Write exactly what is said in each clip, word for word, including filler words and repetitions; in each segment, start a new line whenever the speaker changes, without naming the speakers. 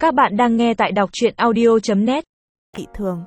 Các bạn đang nghe tại đọc truyện audio chấm net.
Bị thương.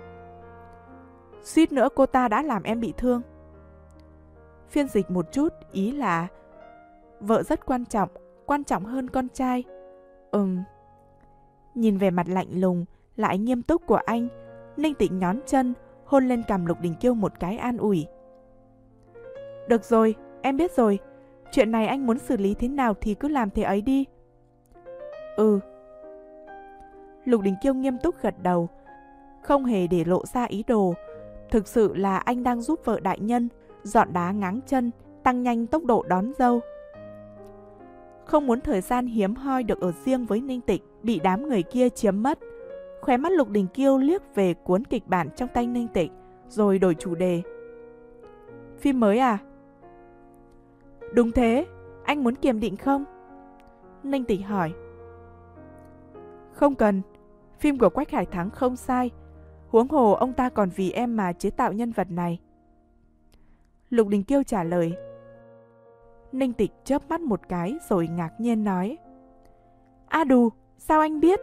Suýt nữa cô ta đã làm em bị thương. Phiên dịch một chút, ý là vợ rất quan trọng, quan trọng hơn con trai. Ừm. Nhìn về mặt lạnh lùng, lại nghiêm túc của anh, Ninh Tịnh nhón chân, hôn lên cằm Lục Đình Kiêu một cái an ủi. Được rồi, em biết rồi. Chuyện này anh muốn xử lý thế nào thì cứ làm thế ấy đi. Ừ. Lục Đình Kiêu nghiêm túc gật đầu, không hề để lộ ra ý đồ. Thực sự là anh đang giúp vợ đại nhân dọn đá ngáng chân, tăng nhanh tốc độ đón dâu. Không muốn thời gian hiếm hoi được ở riêng với Ninh Tịnh bị đám người kia chiếm mất. Khóe mắt Lục Đình Kiêu liếc về cuốn kịch bản trong tay Ninh Tịnh, rồi đổi chủ đề. Phim mới à? Đúng thế, anh muốn kiềm định không? Ninh Tịnh hỏi. Không cần, phim của Quách Hải Thắng không sai. Huống hồ ông ta còn vì em mà chế tạo nhân vật này. Lục Đình Kiêu trả lời. Ninh Tịch chớp mắt một cái rồi ngạc nhiên nói. A đù, sao anh biết?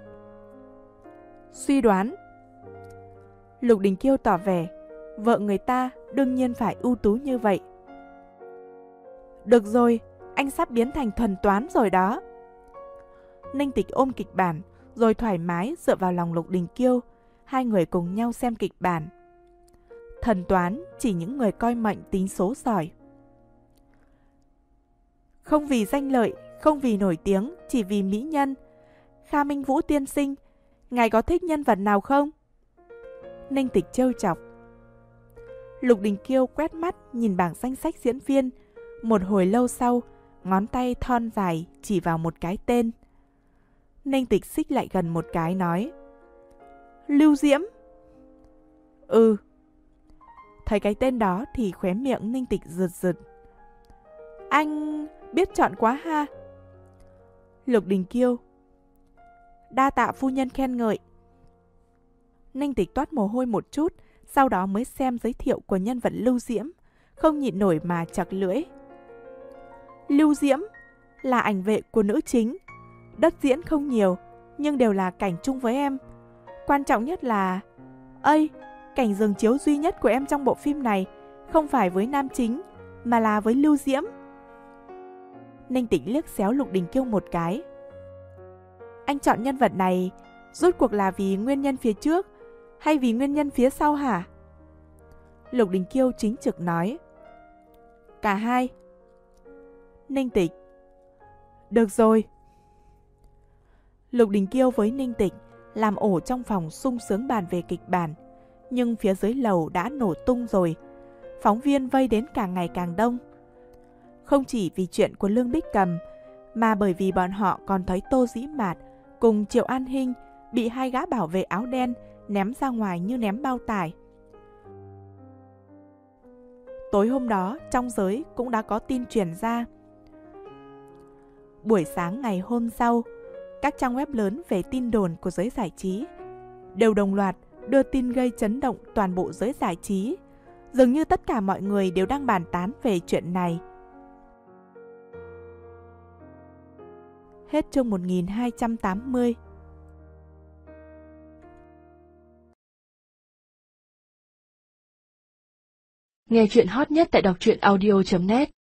Suy đoán. Lục Đình Kiêu tỏ vẻ, vợ người ta đương nhiên phải ưu tú như vậy. Được rồi, anh sắp biến thành thần toán rồi đó. Ninh Tịch ôm kịch bản, rồi thoải mái dựa vào lòng Lục Đình Kiêu. Hai người cùng nhau xem kịch bản. Thần toán chỉ những người coi mệnh tính số giỏi. Không vì danh lợi, không vì nổi tiếng, chỉ vì mỹ nhân. Kha Minh Vũ tiên sinh, ngài có thích nhân vật nào không? Ninh Tịch trêu chọc. Lục Đình Kiêu quét mắt nhìn bảng danh sách diễn viên. Một hồi lâu sau, ngón tay thon dài chỉ vào một cái tên. Ninh Tịch xích lại gần một cái nói. Lưu Diễm. Ừ. Thấy cái tên đó thì khóe miệng Ninh Tịch rực rực. Anh biết chọn quá ha. Lục Đình Kiêu. Đa tạ phu nhân khen ngợi. Ninh Tịch toát mồ hôi một chút, sau đó mới xem giới thiệu của nhân vật Lưu Diễm, không nhịn nổi mà chặt lưỡi. Lưu Diễm là ảnh vệ của nữ chính. Đất diễn không nhiều, nhưng đều là cảnh chung với em. Quan trọng nhất là... Ây, cảnh giường chiếu duy nhất của em trong bộ phim này không phải với nam chính, mà là với Lưu Diễm. Ninh Tĩnh liếc xéo Lục Đình Kiêu một cái. Anh chọn nhân vật này rốt cuộc là vì nguyên nhân phía trước hay vì nguyên nhân phía sau hả? Lục Đình Kiêu chính trực nói. Cả hai. Ninh Tịch. Được rồi. Lục Đình Kiêu với Ninh Tịch làm ổ trong phòng sung sướng bàn về kịch bản, nhưng phía dưới lầu đã nổ tung rồi. Phóng viên vây đến càng ngày càng đông. Không chỉ vì chuyện của Lương Bích Cầm, mà bởi vì bọn họ còn thấy Tô Dĩ Mạt cùng Triệu An Hinh bị hai gã bảo vệ áo đen ném ra ngoài như ném bao tải. Tối hôm đó, trong giới cũng đã có tin truyền ra. Buổi sáng ngày hôm sau, các trang web lớn về tin đồn của giới giải trí đều đồng loạt đưa tin gây chấn động toàn bộ giới giải trí. Dường như tất cả mọi người đều đang bàn tán về chuyện này. Hết chương một nghìn hai trăm tám mươi.
Nghe chuyện hot nhất tại đọc truyện audio chấm net.